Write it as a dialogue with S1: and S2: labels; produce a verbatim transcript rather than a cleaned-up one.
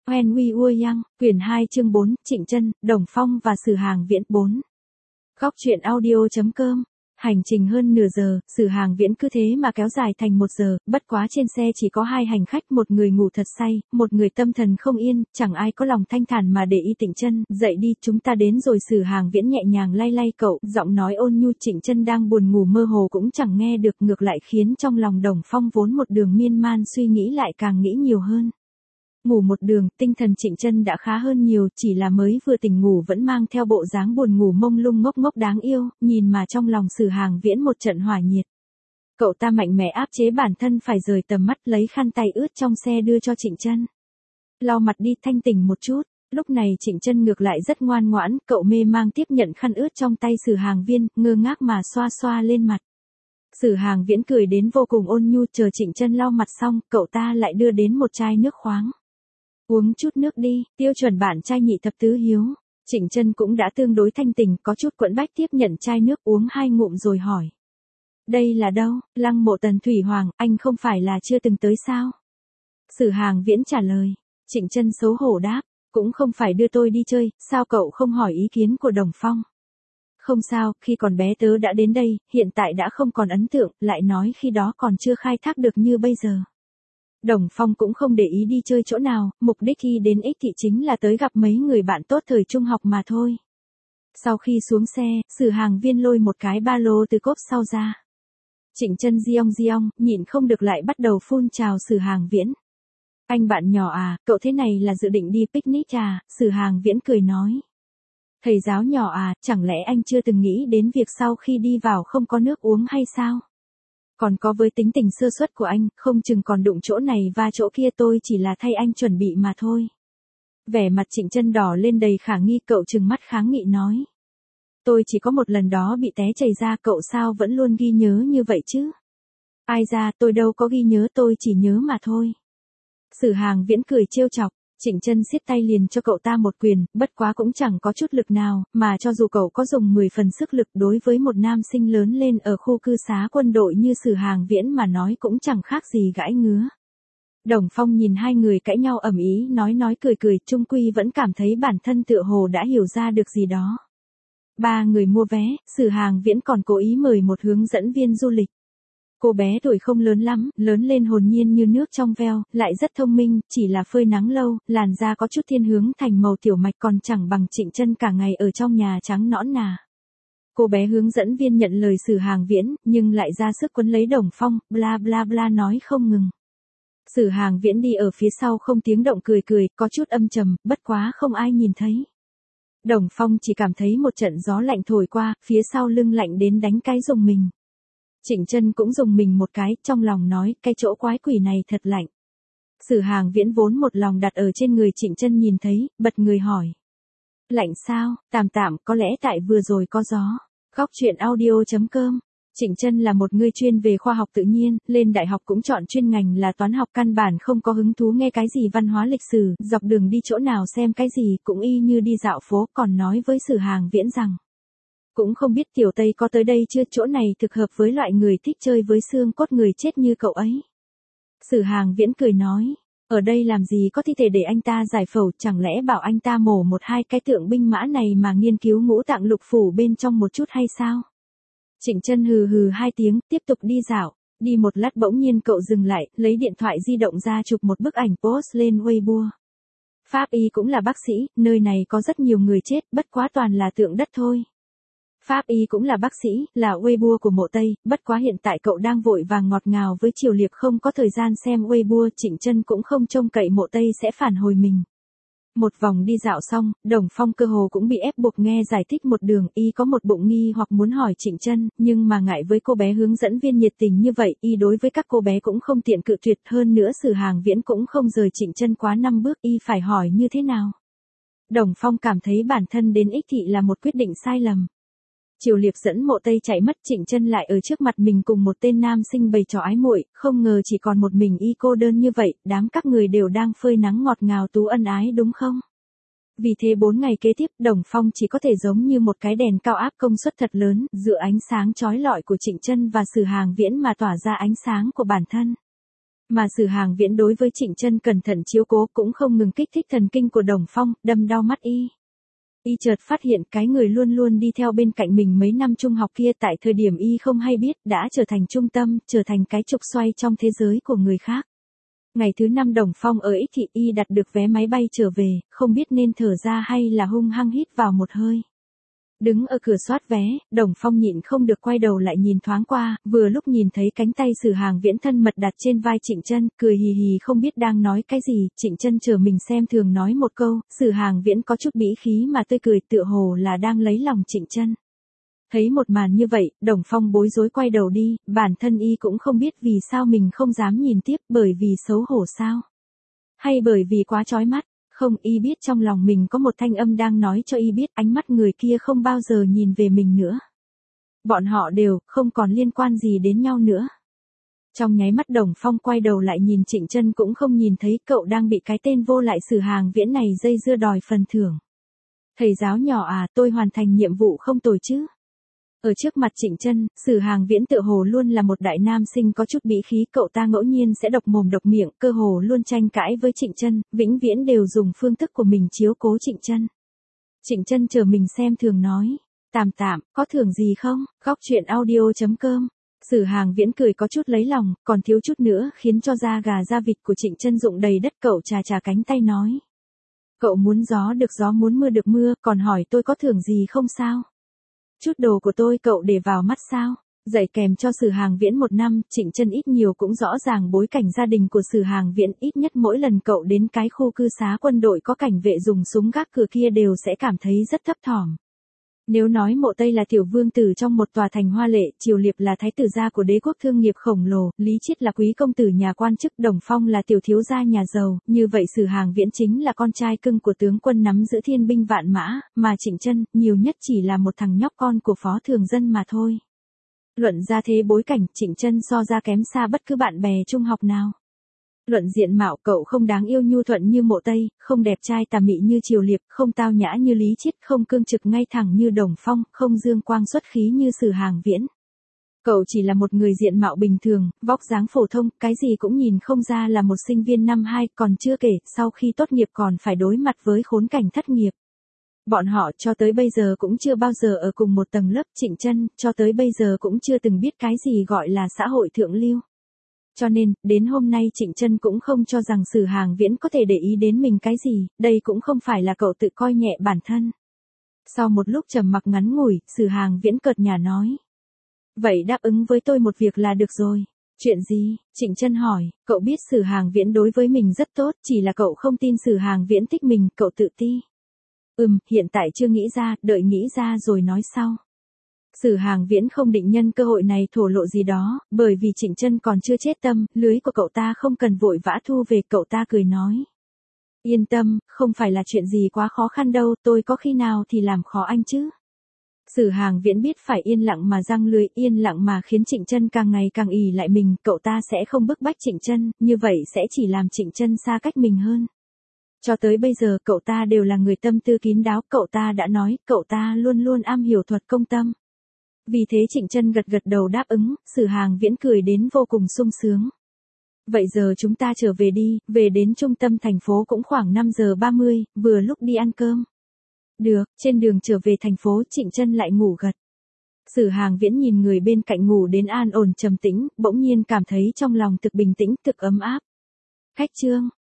S1: When We Were Young, quyển hai chương bốn, Trịnh Chân, Đồng Phong và Sử Hàng Viễn bốn. Góc truyện audio chấm com. Hành trình hơn nửa giờ, Sử Hàng Viễn cứ thế mà kéo dài thành một giờ, bất quá trên xe chỉ có hai hành khách, một người ngủ thật say, một người tâm thần không yên, chẳng ai có lòng thanh thản mà để ý Trịnh Chân. Dậy đi, chúng ta đến rồi. Sử Hàng Viễn nhẹ nhàng lay lay cậu, giọng nói ôn nhu. Trịnh Chân đang buồn ngủ mơ hồ cũng chẳng nghe được, ngược lại khiến trong lòng Đồng Phong vốn một đường miên man suy nghĩ lại càng nghĩ nhiều hơn. Ngủ một đường, tinh thần Trịnh Chân đã khá hơn nhiều, chỉ là mới vừa tỉnh ngủ vẫn mang theo bộ dáng buồn ngủ mông lung ngốc ngốc đáng yêu, nhìn mà trong lòng Sử Hàng Viễn một trận hỏa nhiệt. Cậu ta mạnh mẽ áp chế bản thân phải rời tầm mắt, lấy khăn tay ướt trong xe đưa cho Trịnh Chân. Lau mặt đi, thanh tỉnh một chút. Lúc này Trịnh Chân ngược lại rất ngoan ngoãn, cậu mê mang tiếp nhận khăn ướt trong tay Sử Hàng Viễn, ngơ ngác mà xoa xoa lên mặt. Sử Hàng Viễn cười đến vô cùng ôn nhu, chờ Trịnh Chân lau mặt xong, cậu ta lại đưa đến một chai nước khoáng. Uống chút nước đi, tiêu chuẩn bản trai nhị thập tứ hiếu. Trịnh Chân cũng đã tương đối thanh tỉnh, có chút quẫn bách tiếp nhận chai nước uống hai ngụm rồi hỏi. Đây là đâu? Lăng mộ Tần Thủy Hoàng, anh không phải là chưa từng tới sao? Sử Hàng Viễn trả lời. Trịnh Chân xấu hổ đáp, cũng không phải đưa tôi đi chơi, sao cậu không hỏi ý kiến của Đồng Phong? Không sao, khi còn bé tớ đã đến đây, hiện tại đã không còn ấn tượng, lại nói khi đó còn chưa khai thác được như bây giờ. Đồng Phong cũng không để ý đi chơi chỗ nào, mục đích khi đến Ích Thị chính là tới gặp mấy người bạn tốt thời trung học mà thôi. Sau khi xuống xe, Sử Hàng Viễn lôi một cái ba lô từ cốp sau ra. Trịnh Chân giong giong, nhịn không được lại bắt đầu phun chào Sử Hàng Viễn. Anh bạn nhỏ à, cậu thế này là dự định đi picnic à? Sử Hàng Viễn cười nói. Thầy giáo nhỏ à, chẳng lẽ anh chưa từng nghĩ đến việc sau khi đi vào không có nước uống hay sao? Còn có với tính tình sơ suất của anh, không chừng còn đụng chỗ này và chỗ kia, tôi chỉ là thay anh chuẩn bị mà thôi. Vẻ mặt Trịnh Chân đỏ lên đầy khả nghi, cậu trừng mắt kháng nghị nói. Tôi chỉ có một lần đó bị té chảy ra, cậu sao vẫn luôn ghi nhớ như vậy chứ? Ai ra, tôi đâu có ghi nhớ, tôi chỉ nhớ mà thôi. Sử Hàng Viễn cười trêu chọc. Trịnh Chân siết tay liền cho cậu ta một quyền, bất quá cũng chẳng có chút lực nào, mà cho dù cậu có dùng mười phần sức lực đối với một nam sinh lớn lên ở khu cư xá quân đội như Sử Hàng Viễn mà nói cũng chẳng khác gì gãi ngứa. Đồng Phong nhìn hai người cãi nhau ầm ĩ, nói nói cười cười, chung quy vẫn cảm thấy bản thân tựa hồ đã hiểu ra được gì đó. Ba người mua vé, Sử Hàng Viễn còn cố ý mời một hướng dẫn viên du lịch. Cô bé tuổi không lớn lắm, lớn lên hồn nhiên như nước trong veo, lại rất thông minh, chỉ là phơi nắng lâu, làn da có chút thiên hướng thành màu tiểu mạch, còn chẳng bằng Trịnh Chân cả ngày ở trong nhà trắng nõn nà. Cô bé hướng dẫn viên nhận lời Sử Hàng Viễn, nhưng lại ra sức quấn lấy Đồng Phong, bla bla bla nói không ngừng. Sử Hàng Viễn đi ở phía sau không tiếng động cười cười, có chút âm trầm, bất quá không ai nhìn thấy. Đồng Phong chỉ cảm thấy một trận gió lạnh thổi qua, phía sau lưng lạnh đến đánh cái rùng mình. Trịnh Chân cũng dùng mình một cái, trong lòng nói, cái chỗ quái quỷ này thật lạnh. Sử Hàng Viễn vốn một lòng đặt ở trên người Trịnh Chân nhìn thấy, bật người hỏi. Lạnh sao? Tạm tạm, có lẽ tại vừa rồi có gió. Góc truyện audio chấm com. Trịnh Chân là một người chuyên về khoa học tự nhiên, lên đại học cũng chọn chuyên ngành là toán học, căn bản không có hứng thú nghe cái gì văn hóa lịch sử, dọc đường đi chỗ nào xem cái gì cũng y như đi dạo phố, còn nói với Sử Hàng Viễn rằng. Cũng không biết Tiểu Tây có tới đây chưa, chỗ này thực hợp với loại người thích chơi với xương cốt người chết như cậu ấy. Sử Hàng Viễn cười nói, ở đây làm gì có thi thể để anh ta giải phẫu, chẳng lẽ bảo anh ta mổ một hai cái tượng binh mã này mà nghiên cứu ngũ tạng lục phủ bên trong một chút hay sao? Trịnh Chân hừ hừ hai tiếng, tiếp tục đi dạo. Đi một lát bỗng nhiên cậu dừng lại, lấy điện thoại di động ra chụp một bức ảnh post lên Weibo. Pháp y cũng là bác sĩ, nơi này có rất nhiều người chết, bất quá toàn là tượng đất thôi. Pháp y cũng là bác sĩ, là Weibo của Mộ Tây, bất quá hiện tại cậu đang vội vàng ngọt ngào với Triều Liệp không có thời gian xem Weibo. Trịnh Chân cũng không trông cậy Mộ Tây sẽ phản hồi mình. Một vòng đi dạo xong, Đồng Phong cơ hồ cũng bị ép buộc nghe giải thích một đường, y có một bụng nghi hoặc muốn hỏi Trịnh Chân, nhưng mà ngại với cô bé hướng dẫn viên nhiệt tình như vậy, y đối với các cô bé cũng không tiện cự tuyệt, hơn nữa Sử Hàng Viễn cũng không rời Trịnh Chân quá năm bước, y phải hỏi như thế nào. Đồng Phong cảm thấy bản thân đến Ích Thị là một quyết định sai lầm. Triều Liệp dẫn Mộ Tây chạy mất, Trịnh Chân lại ở trước mặt mình cùng một tên nam sinh bày trò ái muội, không ngờ chỉ còn một mình y cô đơn như vậy, đám các người đều đang phơi nắng ngọt ngào tú ân ái đúng không? Vì thế bốn ngày kế tiếp, Đồng Phong chỉ có thể giống như một cái đèn cao áp công suất thật lớn, dựa ánh sáng chói lọi của Trịnh Chân và Sử Hàng Viễn mà tỏa ra ánh sáng của bản thân. Mà Sử Hàng Viễn đối với Trịnh Chân cẩn thận chiếu cố cũng không ngừng kích thích thần kinh của Đồng Phong, đâm đau mắt y. Y chợt phát hiện cái người luôn luôn đi theo bên cạnh mình mấy năm trung học kia tại thời điểm y không hay biết đã trở thành trung tâm, trở thành cái trục xoay trong thế giới của người khác. Ngày thứ năm Đồng Phong ở Ích Thị y đặt được vé máy bay trở về, không biết nên thở ra hay là hung hăng hít vào một hơi. Đứng ở cửa soát vé, Đồng Phong nhịn không được quay đầu lại nhìn thoáng qua, vừa lúc nhìn thấy cánh tay Sử Hàng Viễn thân mật đặt trên vai Trịnh Chân, cười hì hì không biết đang nói cái gì, Trịnh Chân chờ mình xem thường nói một câu, Sử Hàng Viễn có chút bĩ khí mà tươi cười tựa hồ là đang lấy lòng Trịnh Chân. Thấy một màn như vậy, Đồng Phong bối rối quay đầu đi, bản thân y cũng không biết vì sao mình không dám nhìn tiếp, bởi vì xấu hổ sao? Hay bởi vì quá chói mắt? Không, y biết trong lòng mình có một thanh âm đang nói cho y biết ánh mắt người kia không bao giờ nhìn về mình nữa. Bọn họ đều không còn liên quan gì đến nhau nữa. Trong nháy mắt Đồng Phong quay đầu lại nhìn Trịnh Chân cũng không nhìn thấy cậu đang bị cái tên vô lại Sử Hàng Viễn này dây dưa đòi phần thưởng. Thầy giáo nhỏ à, tôi hoàn thành nhiệm vụ không tồi chứ? Ở trước mặt Trịnh Chân, Sử Hàng Viễn tựa hồ luôn là một đại nam sinh có chút bĩ khí, cậu ta ngẫu nhiên sẽ độc mồm độc miệng, cơ hồ luôn tranh cãi với Trịnh Chân, vĩnh viễn đều dùng phương thức của mình chiếu cố Trịnh Chân. Trịnh Chân chờ mình xem thường nói, tạm tạm, có thưởng gì không? Góc truyện audio chấm com. Sử Hàng Viễn cười có chút lấy lòng, còn thiếu chút nữa khiến cho da gà da vịt của Trịnh Chân rụng đầy đất, cậu chà chà cánh tay nói. Cậu muốn gió được gió muốn mưa được mưa, còn hỏi tôi có thưởng gì không sao? Chút đồ của tôi cậu để vào mắt sao? Dạy kèm cho Sử Hàng Viễn một năm, Trịnh Chân ít nhiều cũng rõ ràng bối cảnh gia đình của Sử Hàng Viễn, ít nhất mỗi lần cậu đến cái khu cư xá quân đội có cảnh vệ dùng súng gác cửa kia đều sẽ cảm thấy rất thấp thỏm. Nếu nói Mộ Tây là tiểu vương tử trong một tòa thành hoa lệ, Triều Liệp là thái tử gia của đế quốc thương nghiệp khổng lồ, Lý Chiết là quý công tử nhà quan chức, Đồng Phong là tiểu thiếu gia nhà giàu, như vậy Sử Hàng Viễn chính là con trai cưng của tướng quân nắm giữ thiên binh vạn mã, mà Trịnh Chân nhiều nhất chỉ là một thằng nhóc con của phó thường dân mà thôi. Luận ra thế bối cảnh, Trịnh Chân so ra kém xa bất cứ bạn bè trung học nào. Luận diện mạo, cậu không đáng yêu nhu thuận như Mộ Tây, không đẹp trai tà mị như Triều Liệp, không tao nhã như Lý Chiết, không cương trực ngay thẳng như Đồng Phong, không dương quang xuất khí như Sử Hàng Viễn. Cậu chỉ là một người diện mạo bình thường, vóc dáng phổ thông, cái gì cũng nhìn không ra là một sinh viên năm hai, còn chưa kể, sau khi tốt nghiệp còn phải đối mặt với khốn cảnh thất nghiệp. Bọn họ cho tới bây giờ cũng chưa bao giờ ở cùng một tầng lớp, Trịnh Chân cho tới bây giờ cũng chưa từng biết cái gì gọi là xã hội thượng lưu. Cho nên, đến hôm nay Trịnh Chân cũng không cho rằng Sử Hàng Viễn có thể để ý đến mình cái gì, đây cũng không phải là cậu tự coi nhẹ bản thân. Sau một lúc trầm mặc ngắn ngủi, Sử Hàng Viễn cợt nhả nói. Vậy đáp ứng với tôi một việc là được rồi. Chuyện gì? Trịnh Chân hỏi, cậu biết Sử Hàng Viễn đối với mình rất tốt, chỉ là cậu không tin Sử Hàng Viễn thích mình, cậu tự ti. Ừm, hiện tại chưa nghĩ ra, đợi nghĩ ra rồi nói sau. Sử Hàng Viễn không định nhân cơ hội này thổ lộ gì đó, bởi vì Trịnh Chân còn chưa chết tâm, lưới của cậu ta không cần vội vã thu về, cậu ta cười nói. Yên tâm, không phải là chuyện gì quá khó khăn đâu, tôi có khi nào thì làm khó anh chứ. Sử Hàng Viễn biết phải yên lặng mà giăng lưới, yên lặng mà khiến Trịnh Chân càng ngày càng ỷ lại mình, cậu ta sẽ không bức bách Trịnh Chân, như vậy sẽ chỉ làm Trịnh Chân xa cách mình hơn. Cho tới bây giờ cậu ta đều là người tâm tư kín đáo, cậu ta đã nói, cậu ta luôn luôn am hiểu thuật công tâm. Vì thế Trịnh Chân gật gật đầu đáp ứng, Sử Hàng Viễn cười đến vô cùng sung sướng. Vậy giờ chúng ta trở về đi, về đến trung tâm thành phố cũng khoảng năm giờ ba mươi, vừa lúc đi ăn cơm. Được, trên đường trở về thành phố Trịnh Chân lại ngủ gật. Sử Hàng Viễn nhìn người bên cạnh ngủ đến an ổn trầm tĩnh, bỗng nhiên cảm thấy trong lòng thực bình tĩnh, thực ấm áp. Khách trương,